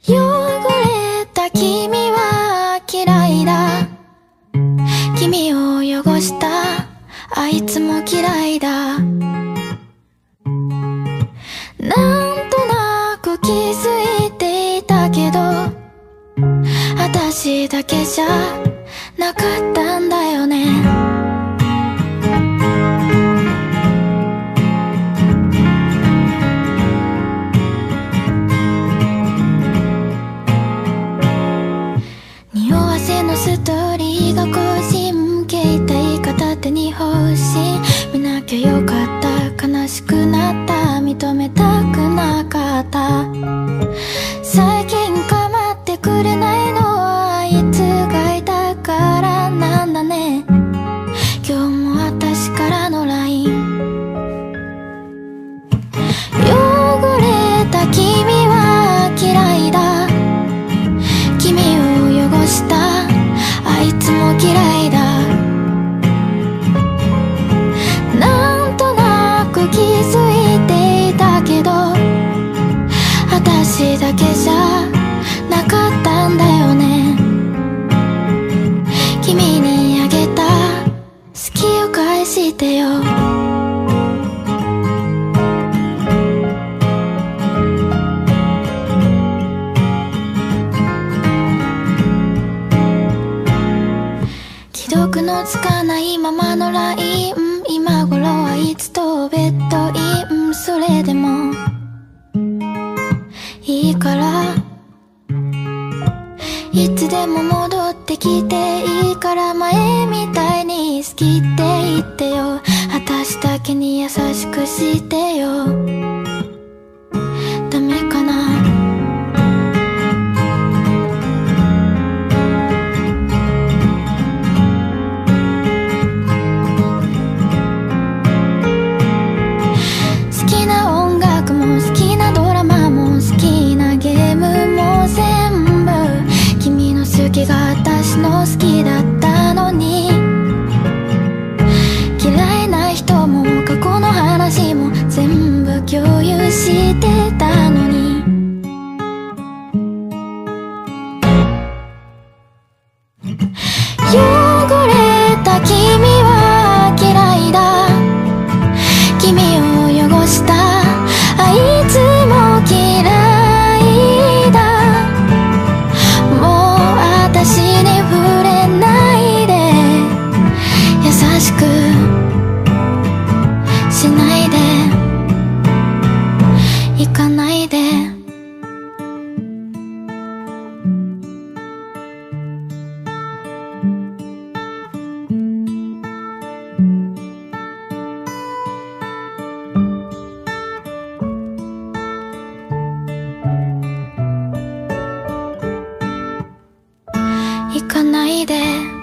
汚れた君は嫌いだ。君を汚したあいつも嫌いだ。なんとなく気づいていたけど、私だけじゃなかったんだよね。匂わせのストーリーが更新、携帯片手に欲しい。見なきゃよかった、悲しくなった、認めたくなかった。最近構ってくれないのはあいつがいたからなんだね。今日も私からの LINE。 汚れた君は嫌いだ。君を汚したあいつも嫌いだ。なんとなく気づいていたけど、私だけじゃなかったんだよね。君にあげた好きを返してよ。既読のつかないままの LINE、 今頃はいつとベッドイン。それでもいいからいつでも戻ってきていいから、前みたいに好きって言ってよ。私だけに優しくしてよ。ダメかな。好きな音楽も好きなドラマも好きなゲームも全部君の好きが私の好きだったのに、嫌いな人も過去の話も全部共有してたのに。汚れた君は嫌いだ。君を汚したあいつも嫌いだ。もう私に触れないで、優しくしないで、行かないで。行かないで。